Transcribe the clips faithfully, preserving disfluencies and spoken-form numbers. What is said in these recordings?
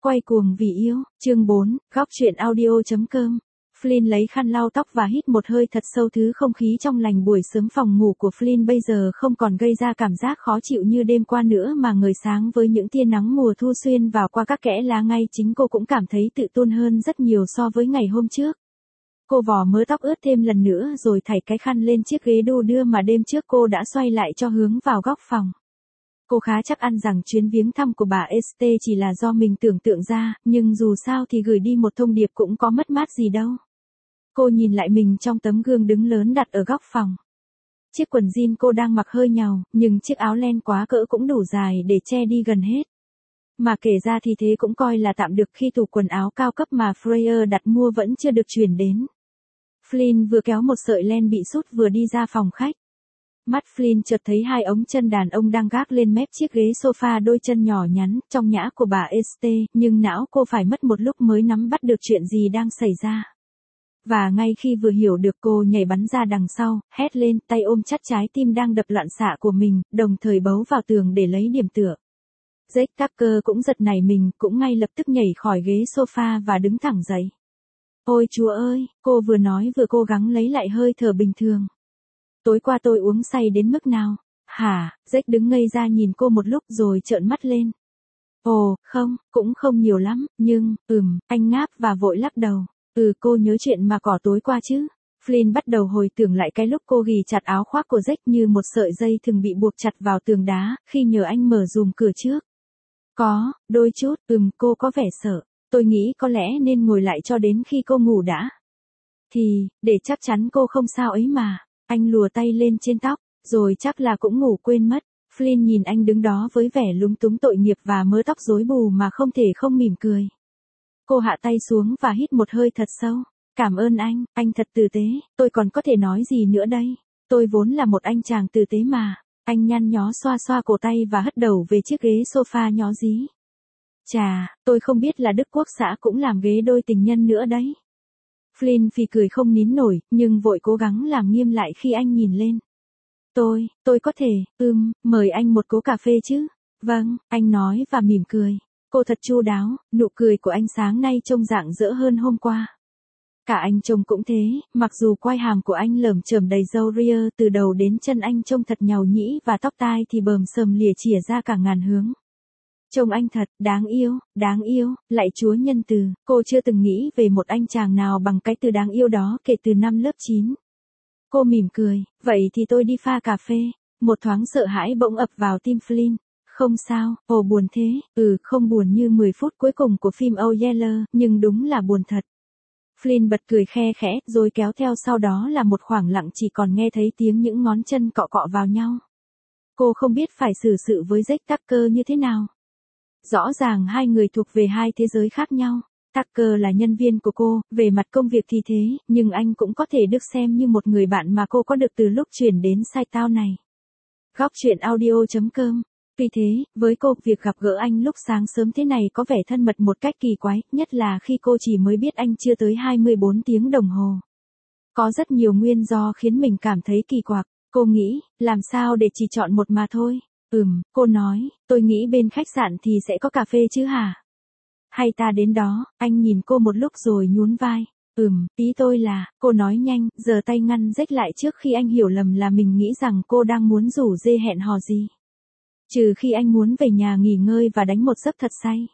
Quay cuồng vì yêu, chương bốn, góc truyện audio.com. Flynn lấy khăn lau tóc và hít một hơi thật sâu, thứ không khí trong lành buổi sớm phòng ngủ của Flynn bây giờ không còn gây ra cảm giác khó chịu như đêm qua nữa, mà ngời sáng với những tia nắng mùa thu xuyên vào qua các kẽ lá. Ngay chính cô cũng cảm thấy tự tôn hơn rất nhiều so với ngày hôm trước. Cô vò mớ tóc ướt thêm lần nữa rồi thảy cái khăn lên chiếc ghế đu đưa mà đêm trước cô đã xoay lại cho hướng vào góc phòng. Cô khá chắc ăn rằng chuyến viếng thăm của bà Este chỉ là do mình tưởng tượng ra, nhưng dù sao thì gửi đi một thông điệp cũng có mất mát gì đâu. Cô nhìn lại mình trong tấm gương đứng lớn đặt ở góc phòng. Chiếc quần jean cô đang mặc hơi nhàu, nhưng chiếc áo len quá cỡ cũng đủ dài để che đi gần hết. Mà kể ra thì thế cũng coi là tạm được khi tủ quần áo cao cấp mà Freya đặt mua vẫn chưa được chuyển đến. Flynn vừa kéo một sợi len bị sút vừa đi ra phòng khách. Mắt Flynn chợt thấy hai ống chân đàn ông đang gác lên mép chiếc ghế sofa, đôi chân nhỏ nhắn, trong nhã của bà Este, nhưng não cô phải mất một lúc mới nắm bắt được chuyện gì đang xảy ra. Và ngay khi vừa hiểu được, cô nhảy bắn ra đằng sau, hét lên, tay ôm chặt trái tim đang đập loạn xạ của mình, đồng thời bấu vào tường để lấy điểm tựa. Jake Tucker cũng giật nảy mình, cũng ngay lập tức nhảy khỏi ghế sofa và đứng thẳng dậy. Ôi Chúa ơi, cô vừa nói vừa cố gắng lấy lại hơi thở bình thường. Tối qua tôi uống say đến mức nào? Hả? Jake đứng ngây ra nhìn cô một lúc rồi trợn mắt lên. Ồ, không, cũng không nhiều lắm, nhưng, ừm, anh ngáp và vội lắc đầu. Ừ, cô nhớ chuyện mà cỏ tối qua chứ? Flynn bắt đầu hồi tưởng lại cái lúc cô ghì chặt áo khoác của Jake như một sợi dây thường bị buộc chặt vào tường đá, khi nhờ anh mở giùm cửa trước. Có, đôi chút, ừm, cô có vẻ sợ. Tôi nghĩ có lẽ nên ngồi lại cho đến khi cô ngủ đã. Thì, để chắc chắn cô không sao ấy mà. Anh lùa tay lên trên tóc, rồi chắc là cũng ngủ quên mất. Flynn nhìn anh đứng đó với vẻ lúng túng tội nghiệp và mớ tóc rối bù mà không thể không mỉm cười. Cô hạ tay xuống và hít một hơi thật sâu. Cảm ơn anh, anh thật tử tế, tôi còn có thể nói gì nữa đây. Tôi vốn là một anh chàng tử tế mà. Anh nhăn nhó xoa xoa cổ tay và hất đầu về chiếc ghế sofa nhó dí. Chà, tôi không biết là Đức Quốc xã cũng làm ghế đôi tình nhân nữa đấy. Flynn phì cười không nín nổi, nhưng vội cố gắng làm nghiêm lại khi anh nhìn lên. Tôi, tôi có thể, ừm, mời anh một cốc cà phê chứ? Vâng, anh nói và mỉm cười. Cô thật chu đáo, nụ cười của anh sáng nay trông rạng rỡ hơn hôm qua. Cả anh trông cũng thế, mặc dù quai hàm của anh lởm chởm đầy râu ria, từ đầu đến chân anh trông thật nhàu nhĩ và tóc tai thì bờm sờm lìa chìa ra cả ngàn hướng. Trông anh thật đáng yêu, đáng yêu, lạy Chúa nhân từ, cô chưa từng nghĩ về một anh chàng nào bằng cái từ đáng yêu đó kể từ năm lớp chín. Cô mỉm cười, vậy thì tôi đi pha cà phê. Một thoáng sợ hãi bỗng ập vào tim Flynn. Không sao, ồ buồn thế, ừ không buồn như mười phút cuối cùng của phim Oh Yeller, nhưng đúng là buồn thật. Flynn bật cười khe khẽ, rồi kéo theo sau đó là một khoảng lặng chỉ còn nghe thấy tiếng những ngón chân cọ cọ vào nhau. Cô không biết phải xử sự với Jake Tucker như thế nào. Rõ ràng hai người thuộc về hai thế giới khác nhau. Tucker là nhân viên của cô, về mặt công việc thì thế, nhưng anh cũng có thể được xem như một người bạn mà cô có được từ lúc chuyển đến Sitetown này. Góc truyện audio.com. Vì thế, với cô, việc gặp gỡ anh lúc sáng sớm thế này có vẻ thân mật một cách kỳ quái, nhất là khi cô chỉ mới biết anh chưa tới hai mươi bốn tiếng đồng hồ. Có rất nhiều nguyên do khiến mình cảm thấy kỳ quặc. Cô nghĩ, làm sao để chỉ chọn một mà thôi. Ừm, cô nói, tôi nghĩ bên khách sạn thì sẽ có cà phê chứ hả? Hay ta đến đó? Anh nhìn cô một lúc rồi nhún vai. Ừm, ý tôi là, cô nói nhanh, giơ tay ngăn Jake lại trước khi anh hiểu lầm là mình nghĩ rằng cô đang muốn rủ dê hẹn hò gì. Trừ khi anh muốn về nhà nghỉ ngơi và đánh một giấc thật say.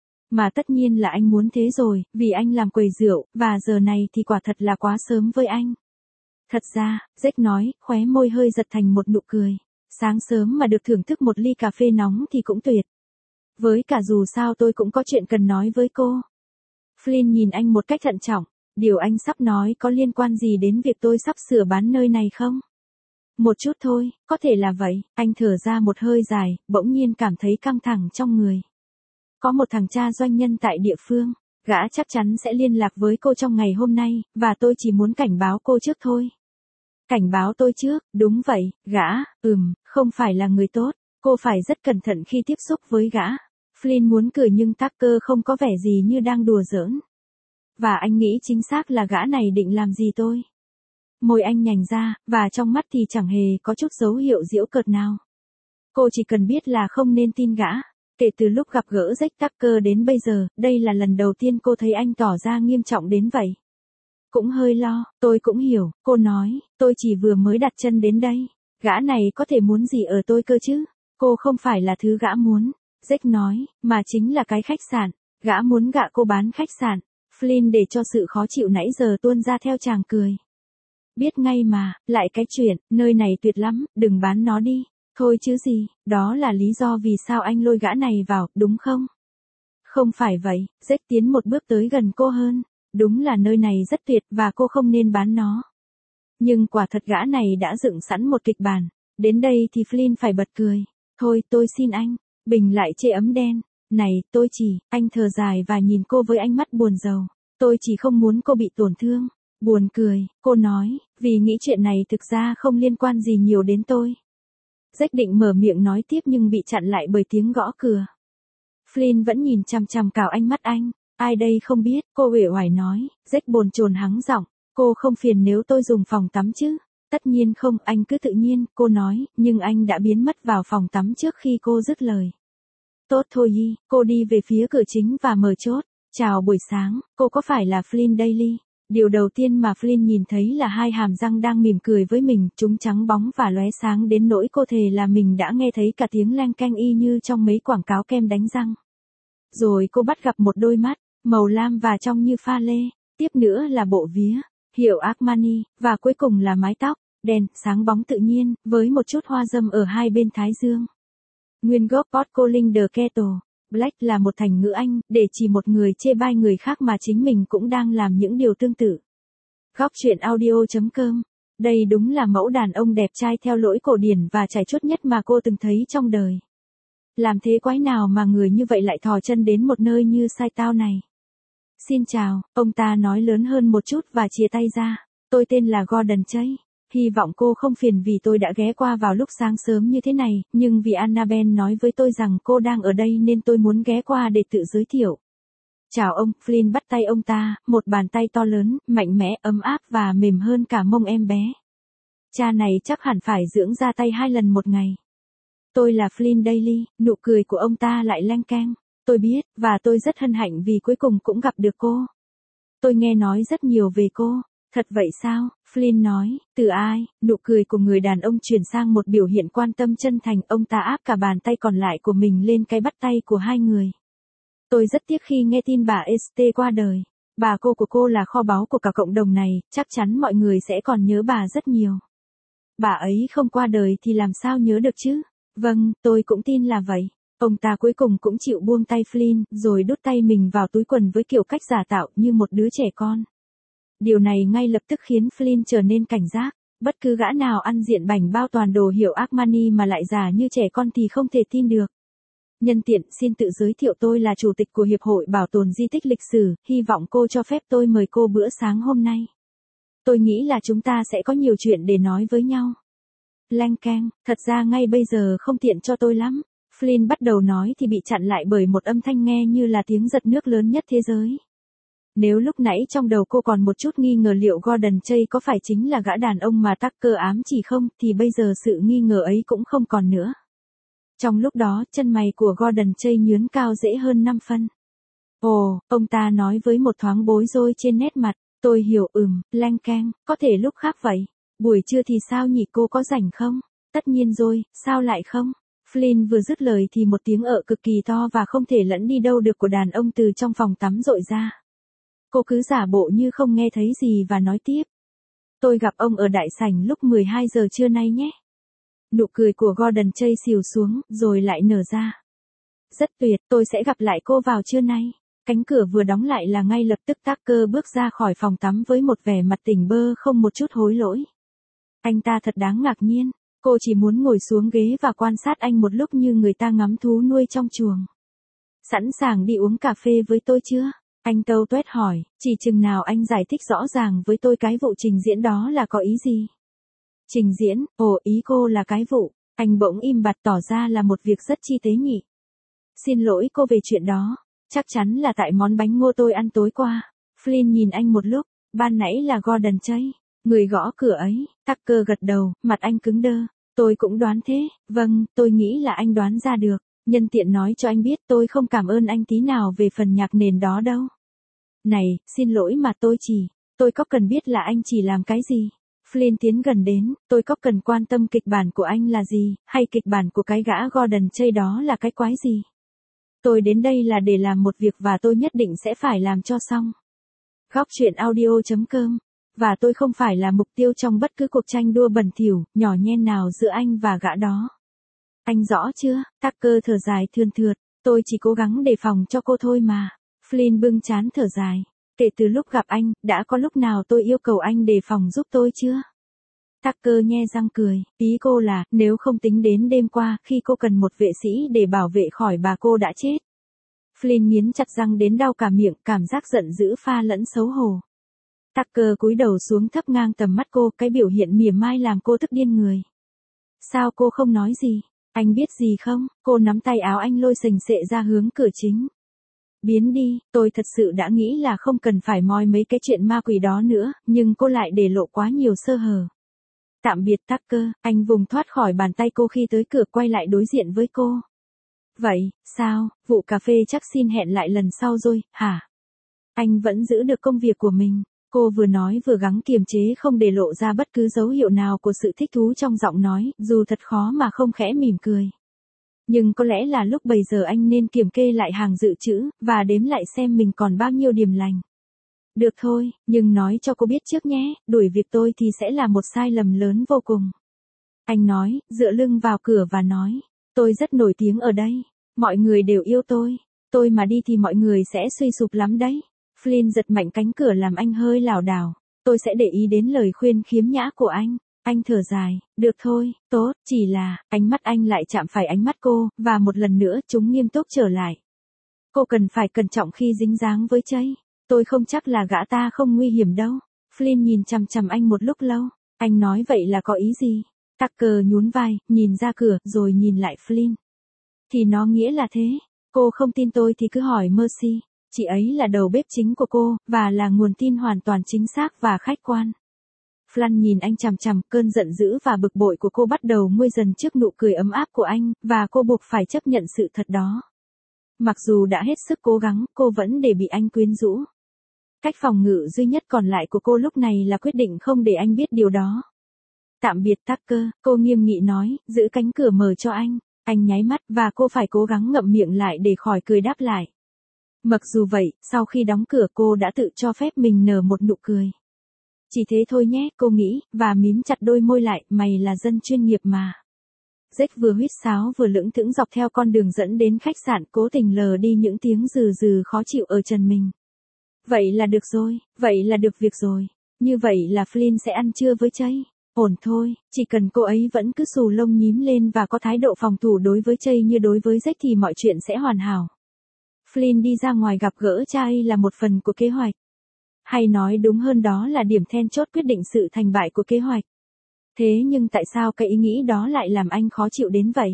Mà tất nhiên là anh muốn thế rồi, vì anh làm quầy rượu, và giờ này thì quả thật là quá sớm với anh. Thật ra, Jake nói, khóe môi hơi giật thành một nụ cười. Sáng sớm mà được thưởng thức một ly cà phê nóng thì cũng tuyệt. Với cả dù sao tôi cũng có chuyện cần nói với cô. Flynn nhìn anh một cách thận trọng. Điều anh sắp nói có liên quan gì đến việc tôi sắp sửa bán nơi này không? Một chút thôi, có thể là vậy. Anh thở ra một hơi dài, bỗng nhiên cảm thấy căng thẳng trong người. Có một thằng cha doanh nhân tại địa phương. Gã chắc chắn sẽ liên lạc với cô trong ngày hôm nay, và tôi chỉ muốn cảnh báo cô trước thôi. Cảnh báo tôi trước, đúng vậy, gã, ừm, không phải là người tốt. Cô phải rất cẩn thận khi tiếp xúc với gã. Flynn muốn cười nhưng Tucker không có vẻ gì như đang đùa giỡn. Và anh nghĩ chính xác là gã này định làm gì tôi. Môi anh nhành ra, và trong mắt thì chẳng hề có chút dấu hiệu giễu cợt nào. Cô chỉ cần biết là không nên tin gã. Kể từ lúc gặp gỡ Jack Tucker đến bây giờ, đây là lần đầu tiên cô thấy anh tỏ ra nghiêm trọng đến vậy. Cũng hơi lo, tôi cũng hiểu, cô nói, tôi chỉ vừa mới đặt chân đến đây. Gã này có thể muốn gì ở tôi cơ chứ? Cô không phải là thứ gã muốn. Jack nói, mà chính là cái khách sạn. Gã muốn gạ cô bán khách sạn. Flynn để cho sự khó chịu nãy giờ tuôn ra theo chàng cười. Biết ngay mà, lại cái chuyện, nơi này tuyệt lắm, đừng bán nó đi. Thôi chứ gì, đó là lý do vì sao anh lôi gã này vào, đúng không? Không phải vậy, Jack tiến một bước tới gần cô hơn. Đúng là nơi này rất tuyệt và cô không nên bán nó. Nhưng quả thật gã này đã dựng sẵn một kịch bản. Đến đây thì Flynn phải bật cười. Thôi tôi xin anh. Bình lại chê ấm đen. Này, tôi chỉ, anh thở dài và nhìn cô với ánh mắt buồn rầu. Tôi chỉ không muốn cô bị tổn thương. Buồn cười, cô nói, vì nghĩ chuyện này thực ra không liên quan gì nhiều đến tôi. Jack định mở miệng nói tiếp nhưng bị chặn lại bởi tiếng gõ cửa. Flynn vẫn nhìn chằm chằm cào ánh mắt anh. Ai đây không biết, cô uể oải nói. Jack bồn chồn hắng giọng. Cô không phiền nếu tôi dùng phòng tắm chứ? Tất nhiên không, anh cứ tự nhiên, cô nói, nhưng anh đã biến mất vào phòng tắm trước khi cô dứt lời. Tốt thôi Yi, cô đi về phía cửa chính và mở chốt. Chào buổi sáng, cô có phải là Flynn Daly? Điều đầu tiên mà Flynn nhìn thấy là hai hàm răng đang mỉm cười với mình, chúng trắng bóng và lóe sáng đến nỗi cô thề là mình đã nghe thấy cả tiếng leng keng y như trong mấy quảng cáo kem đánh răng. Rồi cô bắt gặp một đôi mắt, màu lam và trong như pha lê, tiếp nữa là bộ vía, hiệu Armani, và cuối cùng là mái tóc, đen, sáng bóng tự nhiên, với một chút hoa dâm ở hai bên thái dương. Nguyên gốc Pot Calling the Kettle Black là một thành ngữ Anh, để chỉ một người chê bai người khác mà chính mình cũng đang làm những điều tương tự. Góc truyện audio chấm com. Đây đúng là mẫu đàn ông đẹp trai theo lỗi cổ điển và trải chuốt nhất mà cô từng thấy trong đời. Làm thế quái nào mà người như vậy lại thò chân đến một nơi như Sai Tao này. Xin chào, ông ta nói lớn hơn một chút và chia tay ra. Tôi tên là Gordon Chase. Hy vọng cô không phiền vì tôi đã ghé qua vào lúc sáng sớm như thế này, nhưng vì Annabelle nói với tôi rằng cô đang ở đây nên tôi muốn ghé qua để tự giới thiệu. Chào ông, Flynn bắt tay ông ta, một bàn tay to lớn, mạnh mẽ, ấm áp và mềm hơn cả mông em bé. Cha này chắc hẳn phải dưỡng ra tay hai lần một ngày. Tôi là Flynn Daly, nụ cười của ông ta lại leng keng. Tôi biết, và tôi rất hân hạnh vì cuối cùng cũng gặp được cô. Tôi nghe nói rất nhiều về cô. Thật vậy sao? Flynn nói, từ ai? Nụ cười của người đàn ông chuyển sang một biểu hiện quan tâm chân thành, ông ta áp cả bàn tay còn lại của mình lên cái bắt tay của hai người. Tôi rất tiếc khi nghe tin bà Esther qua đời. Bà cô của cô là kho báu của cả cộng đồng này, chắc chắn mọi người sẽ còn nhớ bà rất nhiều. Bà ấy không qua đời thì làm sao nhớ được chứ? Vâng, tôi cũng tin là vậy. Ông ta cuối cùng cũng chịu buông tay Flynn, rồi đút tay mình vào túi quần với kiểu cách giả tạo như một đứa trẻ con. Điều này ngay lập tức khiến Flynn trở nên cảnh giác. Bất cứ gã nào ăn diện bảnh bao toàn đồ hiệu Armani mà lại giả như trẻ con thì không thể tin được. Nhân tiện, xin tự giới thiệu, tôi là chủ tịch của Hiệp hội Bảo tồn Di tích Lịch sử, hy vọng cô cho phép tôi mời cô bữa sáng hôm nay. Tôi nghĩ là chúng ta sẽ có nhiều chuyện để nói với nhau. Leng keng, thật ra ngay bây giờ không tiện cho tôi lắm. Flynn bắt đầu nói thì bị chặn lại bởi một âm thanh nghe như là tiếng giật nước lớn nhất thế giới. Nếu lúc nãy trong đầu cô còn một chút nghi ngờ liệu Gordon Chase có phải chính là gã đàn ông mà Tucker ám chỉ không, thì bây giờ sự nghi ngờ ấy cũng không còn nữa. Trong lúc đó, chân mày của Gordon Chase nhướng cao dễ hơn năm phân. Ồ, ông ta nói với một thoáng bối rối trên nét mặt, tôi hiểu, ừm, leng keng, có thể lúc khác vậy. Buổi trưa thì sao nhỉ, cô có rảnh không? Tất nhiên rồi, sao lại không? Flynn vừa dứt lời thì một tiếng ợ cực kỳ to và không thể lẫn đi đâu được của đàn ông từ trong phòng tắm dội ra. Cô cứ giả bộ như không nghe thấy gì và nói tiếp. Tôi gặp ông ở đại sảnh lúc mười hai giờ trưa nay nhé. Nụ cười của Gordon Chase xìu xuống, rồi lại nở ra. Rất tuyệt, tôi sẽ gặp lại cô vào trưa nay. Cánh cửa vừa đóng lại là ngay lập tức Tucker bước ra khỏi phòng tắm với một vẻ mặt tỉnh bơ không một chút hối lỗi. Anh ta thật đáng ngạc nhiên. Cô chỉ muốn ngồi xuống ghế và quan sát anh một lúc như người ta ngắm thú nuôi trong chuồng. Sẵn sàng đi uống cà phê với tôi chưa? Anh tâu tuét hỏi, chỉ chừng nào anh giải thích rõ ràng với tôi cái vụ trình diễn đó là có ý gì? Trình diễn, ồ, ý cô là cái vụ. Anh bỗng im bặt tỏ ra là một việc rất chi tế nhỉ. Xin lỗi cô về chuyện đó. Chắc chắn là tại món bánh ngô tôi ăn tối qua. Flynn nhìn anh một lúc, ban nãy là Gordon Chase. Người gõ cửa ấy, Tucker gật đầu, mặt anh cứng đơ. Tôi cũng đoán thế, vâng, tôi nghĩ là anh đoán ra được. Nhân tiện nói cho anh biết tôi không cảm ơn anh tí nào về phần nhạc nền đó đâu. Này, xin lỗi mà tôi chỉ, tôi có cần biết là anh chỉ làm cái gì? Flynn tiến gần đến, tôi có cần quan tâm kịch bản của anh là gì, hay kịch bản của cái gã Gordon Chây đó là cái quái gì? Tôi đến đây là để làm một việc và tôi nhất định sẽ phải làm cho xong. Góc chuyện audio chấm com. Và tôi không phải là mục tiêu trong bất cứ cuộc tranh đua bẩn thỉu, nhỏ nhen nào giữa anh và gã đó. Anh rõ chưa? Tucker thở dài thườn thượt, tôi chỉ cố gắng đề phòng cho cô thôi mà. Flynn bưng trán thở dài. Kể từ lúc gặp anh, đã có lúc nào tôi yêu cầu anh đề phòng giúp tôi chưa? Tucker nhe răng cười, ý cô là, nếu không tính đến đêm qua, khi cô cần một vệ sĩ để bảo vệ khỏi bà cô đã chết. Flynn nghiến chặt răng đến đau cả miệng, cảm giác giận dữ pha lẫn xấu hổ. Tucker cúi đầu xuống thấp ngang tầm mắt cô, cái biểu hiện mỉa mai làm cô tức điên người. Sao cô không nói gì? Anh biết gì không? Cô nắm tay áo anh lôi sềnh sệ ra hướng cửa chính. Biến đi, tôi thật sự đã nghĩ là không cần phải moi mấy cái chuyện ma quỷ đó nữa, nhưng cô lại để lộ quá nhiều sơ hở. Tạm biệt Tucker, anh vùng thoát khỏi bàn tay cô khi tới cửa quay lại đối diện với cô. Vậy, sao, vụ cà phê chắc xin hẹn lại lần sau rồi, hả? Anh vẫn giữ được công việc của mình. Cô vừa nói vừa gắng kiềm chế không để lộ ra bất cứ dấu hiệu nào của sự thích thú trong giọng nói, dù thật khó mà không khẽ mỉm cười. Nhưng có lẽ là lúc bấy giờ anh nên kiểm kê lại hàng dự trữ, và đếm lại xem mình còn bao nhiêu điểm lành. Được thôi, nhưng nói cho cô biết trước nhé, đuổi việc tôi thì sẽ là một sai lầm lớn vô cùng. Anh nói, dựa lưng vào cửa và nói, tôi rất nổi tiếng ở đây, mọi người đều yêu tôi, tôi mà đi thì mọi người sẽ suy sụp lắm đấy. Flynn giật mạnh cánh cửa làm anh hơi lảo đảo, tôi sẽ để ý đến lời khuyên khiếm nhã của anh. Anh thở dài, được thôi, tốt, chỉ là, ánh mắt anh lại chạm phải ánh mắt cô, và một lần nữa chúng nghiêm túc trở lại. Cô cần phải cẩn trọng khi dính dáng với Chây. Tôi không chắc là gã ta không nguy hiểm đâu. Flynn nhìn chằm chằm anh một lúc lâu. Anh nói vậy là có ý gì? Tucker nhún vai, nhìn ra cửa, rồi nhìn lại Flynn. Thì nó nghĩa là thế. Cô không tin tôi thì cứ hỏi Mercy. Chị ấy là đầu bếp chính của cô, và là nguồn tin hoàn toàn chính xác và khách quan. Flynn nhìn anh chằm chằm, cơn giận dữ và bực bội của cô bắt đầu nguôi dần trước nụ cười ấm áp của anh, và cô buộc phải chấp nhận sự thật đó. Mặc dù đã hết sức cố gắng, cô vẫn để bị anh quyến rũ. Cách phòng ngự duy nhất còn lại của cô lúc này là quyết định không để anh biết điều đó. Tạm biệt Tucker, cô nghiêm nghị nói, giữ cánh cửa mở cho anh. Anh nháy mắt, và cô phải cố gắng ngậm miệng lại để khỏi cười đáp lại. Mặc dù vậy, sau khi đóng cửa cô đã tự cho phép mình nở một nụ cười. Chỉ thế thôi nhé, cô nghĩ, và mím chặt đôi môi lại, mày là dân chuyên nghiệp mà. Jack vừa huýt sáo vừa lững thững dọc theo con đường dẫn đến khách sạn, cố tình lờ đi những tiếng rừ rừ khó chịu ở chân mình. Vậy là được rồi, vậy là được việc rồi. Như vậy là Flynn sẽ ăn trưa với Chây. Ổn thôi, chỉ cần cô ấy vẫn cứ xù lông nhím lên và có thái độ phòng thủ đối với Chây như đối với Jack thì mọi chuyện sẽ hoàn hảo. Flynn đi ra ngoài gặp gỡ cha ấy là một phần của kế hoạch. Hay nói đúng hơn đó là điểm then chốt quyết định sự thành bại của kế hoạch. Thế nhưng tại sao cái ý nghĩ đó lại làm anh khó chịu đến vậy?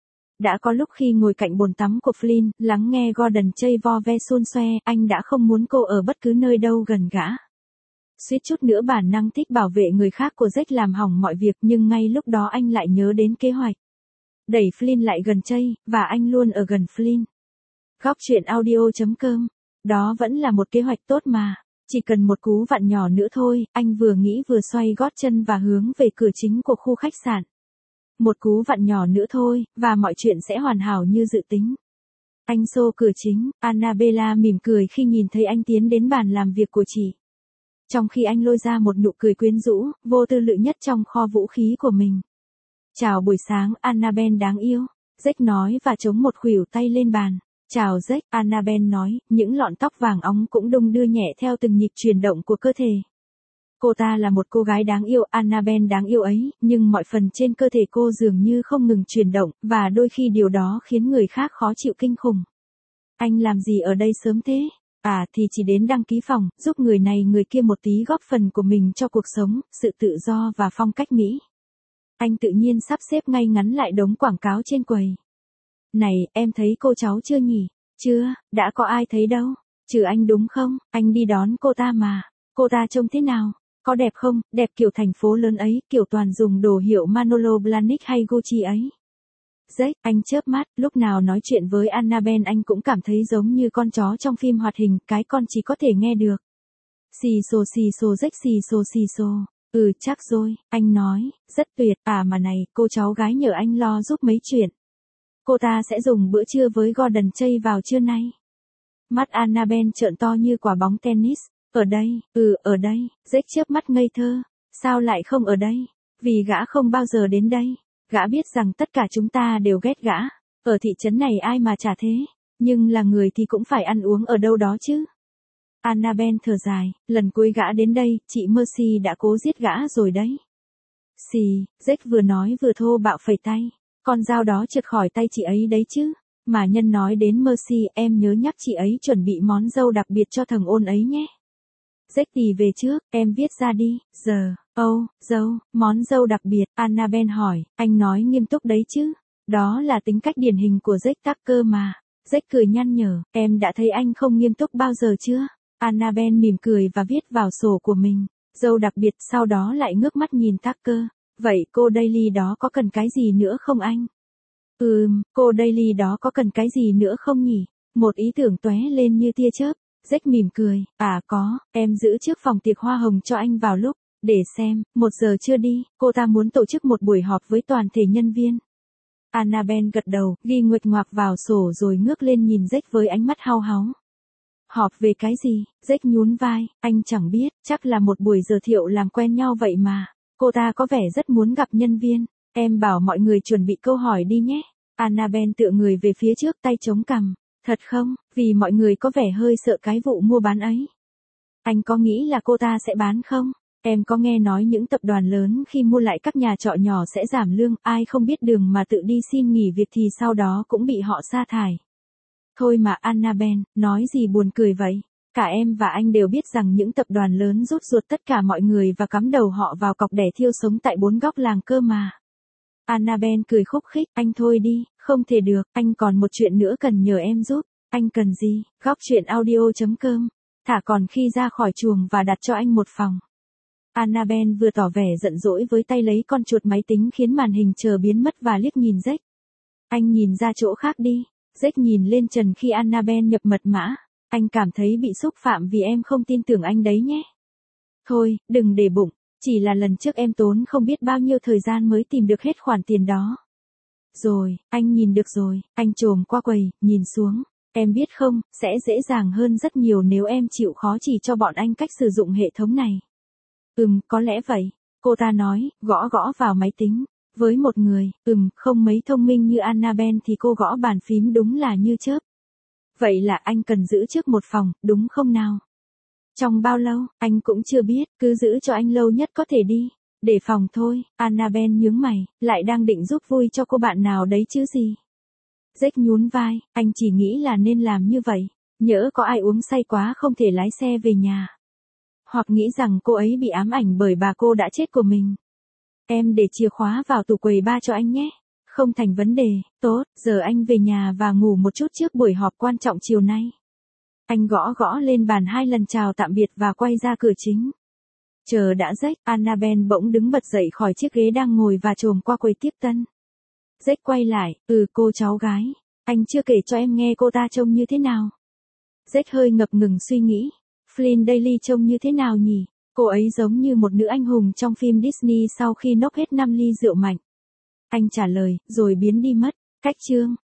Đã có lúc khi ngồi cạnh bồn tắm của Flynn, lắng nghe Gordon Chây vo ve xun xoe, anh đã không muốn cô ở bất cứ nơi đâu gần gã. Suýt chút nữa bản năng thích bảo vệ người khác của Jack làm hỏng mọi việc, nhưng ngay lúc đó anh lại nhớ đến kế hoạch. Đẩy Flynn lại gần Chây, và anh luôn ở gần Flynn. Góc chuyện audio chấm com. Đó vẫn là một kế hoạch tốt mà. Chỉ cần một cú vặn nhỏ nữa thôi, anh vừa nghĩ vừa xoay gót chân và hướng về cửa chính của khu khách sạn. Một cú vặn nhỏ nữa thôi, và mọi chuyện sẽ hoàn hảo như dự tính. Anh xô cửa chính, Annabella mỉm cười khi nhìn thấy anh tiến đến bàn làm việc của chị. Trong khi anh lôi ra một nụ cười quyến rũ, vô tư lự nhất trong kho vũ khí của mình. Chào buổi sáng, Annabelle đáng yêu. Jack nói và chống một khuỷu tay lên bàn. Chào Jack, Annabelle nói, những lọn tóc vàng óng cũng đung đưa nhẹ theo từng nhịp chuyển động của cơ thể. Cô ta là một cô gái đáng yêu, Annabelle đáng yêu ấy, nhưng mọi phần trên cơ thể cô dường như không ngừng chuyển động, và đôi khi điều đó khiến người khác khó chịu kinh khủng. Anh làm gì ở đây sớm thế? À thì chỉ đến đăng ký phòng, giúp người này người kia một tí góp phần của mình cho cuộc sống, sự tự do và phong cách Mỹ. Anh tự nhiên sắp xếp ngay ngắn lại đống quảng cáo trên quầy. Này, em thấy cô cháu chưa nhỉ? Chưa, đã có ai thấy đâu. Trừ anh đúng không? Anh đi đón cô ta mà. Cô ta trông thế nào? Có đẹp không? Đẹp kiểu thành phố lớn ấy, kiểu toàn dùng đồ hiệu Manolo Blahnik hay Gucci ấy. Jack, anh chớp mắt, lúc nào nói chuyện với Annabelle anh cũng cảm thấy giống như con chó trong phim hoạt hình, cái con chỉ có thể nghe được. Xì xồ xì xồ Jack xì xồ xì xồ. Ừ chắc rồi, anh nói, rất tuyệt, à mà này, cô cháu gái nhờ anh lo giúp mấy chuyện. Cô ta sẽ dùng bữa trưa với Gordon Chây vào trưa nay. Mắt Annabelle trợn to như quả bóng tennis. Ở đây, ừ ở đây, Jack chớp mắt ngây thơ. Sao lại không ở đây? Vì gã không bao giờ đến đây. Gã biết rằng tất cả chúng ta đều ghét gã. Ở thị trấn này ai mà chả thế. Nhưng là người thì cũng phải ăn uống ở đâu đó chứ. Annabelle thở dài, lần cuối gã đến đây, chị Mercy đã cố giết gã rồi đấy. Xì, Jack vừa nói vừa thô bạo phẩy tay. Con dao đó trượt khỏi tay chị ấy đấy chứ. Mà nhân nói đến Mercy, em nhớ nhắc chị ấy chuẩn bị món dâu đặc biệt cho thằng ôn ấy nhé. Jack tì về trước, em viết ra đi, giờ, âu, oh, dâu, món dâu đặc biệt, Annabelle hỏi, anh nói nghiêm túc đấy chứ. Đó là tính cách điển hình của Jack Tucker mà. Jack cười nhăn nhở, em đã thấy anh không nghiêm túc bao giờ chưa? Annabelle mỉm cười và viết vào sổ của mình, dâu đặc biệt, sau đó lại ngước mắt nhìn Tucker. Vậy cô Daly đó có cần cái gì nữa không anh? Ừm, cô Daly đó có cần cái gì nữa không nhỉ? Một ý tưởng tóe lên như tia chớp. Jack mỉm cười, à có, em giữ trước phòng tiệc hoa hồng cho anh vào lúc, để xem, một giờ chưa đi, cô ta muốn tổ chức một buổi họp với toàn thể nhân viên. Annabelle gật đầu, ghi nguệch ngoạc vào sổ rồi ngước lên nhìn Jack với ánh mắt hao háu. Họp về cái gì? Jack nhún vai, anh chẳng biết, chắc là một buổi giới thiệu làm quen nhau vậy mà. Cô ta có vẻ rất muốn gặp nhân viên. Em bảo mọi người chuẩn bị câu hỏi đi nhé. Annabelle tựa người về phía trước tay chống cằm. Thật không, vì mọi người có vẻ hơi sợ cái vụ mua bán ấy. Anh có nghĩ là cô ta sẽ bán không? Em có nghe nói những tập đoàn lớn khi mua lại các nhà trọ nhỏ sẽ giảm lương, ai không biết đường mà tự đi xin nghỉ việc thì sau đó cũng bị họ sa thải. Thôi mà Annabelle, nói gì buồn cười vậy? Cả em và anh đều biết rằng những tập đoàn lớn rút ruột tất cả mọi người và cắm đầu họ vào cọc để thiêu sống tại bốn góc làng cơ mà. Annabelle cười khúc khích, anh thôi đi, không thể được, anh còn một chuyện nữa cần nhờ em giúp. Anh cần gì? Góc chuyện audio chấm com. Thả còn khi ra khỏi chuồng và đặt cho anh một phòng. Annabelle vừa tỏ vẻ giận dỗi với tay lấy con chuột máy tính khiến màn hình chờ biến mất và liếc nhìn Jack. Anh nhìn ra chỗ khác đi. Jack nhìn lên trần khi Annabelle nhập mật mã. Anh cảm thấy bị xúc phạm vì em không tin tưởng anh đấy nhé. Thôi, đừng để bụng. Chỉ là lần trước em tốn không biết bao nhiêu thời gian mới tìm được hết khoản tiền đó. Rồi, anh nhìn được rồi, anh chồm qua quầy, nhìn xuống. Em biết không, sẽ dễ dàng hơn rất nhiều nếu em chịu khó chỉ cho bọn anh cách sử dụng hệ thống này. Ừm, có lẽ vậy. Cô ta nói, gõ gõ vào máy tính. Với một người, ừm, không mấy thông minh như Annabelle thì cô gõ bàn phím đúng là như chớp. Vậy là anh cần giữ trước một phòng, đúng không nào? Trong bao lâu, anh cũng chưa biết, cứ giữ cho anh lâu nhất có thể đi. Để phòng thôi, Annabelle nhướng mày, lại đang định giúp vui cho cô bạn nào đấy chứ gì. Jack nhún vai, anh chỉ nghĩ là nên làm như vậy. Nhỡ có ai uống say quá không thể lái xe về nhà. Hoặc nghĩ rằng cô ấy bị ám ảnh bởi bà cô đã chết của mình. Em để chìa khóa vào tủ quầy ba cho anh nhé. Không thành vấn đề, tốt, giờ anh về nhà và ngủ một chút trước buổi họp quan trọng chiều nay. Anh gõ gõ lên bàn hai lần chào tạm biệt và quay ra cửa chính. Chờ đã Jack, Annabelle bỗng đứng bật dậy khỏi chiếc ghế đang ngồi và chồm qua quầy tiếp tân. Jack quay lại, ừ cô cháu gái, anh chưa kể cho em nghe cô ta trông như thế nào. Jack hơi ngập ngừng suy nghĩ, Flynn Daly trông như thế nào nhỉ? Cô ấy giống như một nữ anh hùng trong phim Disney sau khi nốc hết năm ly rượu mạnh. Anh trả lời, rồi biến đi mất. Cách chương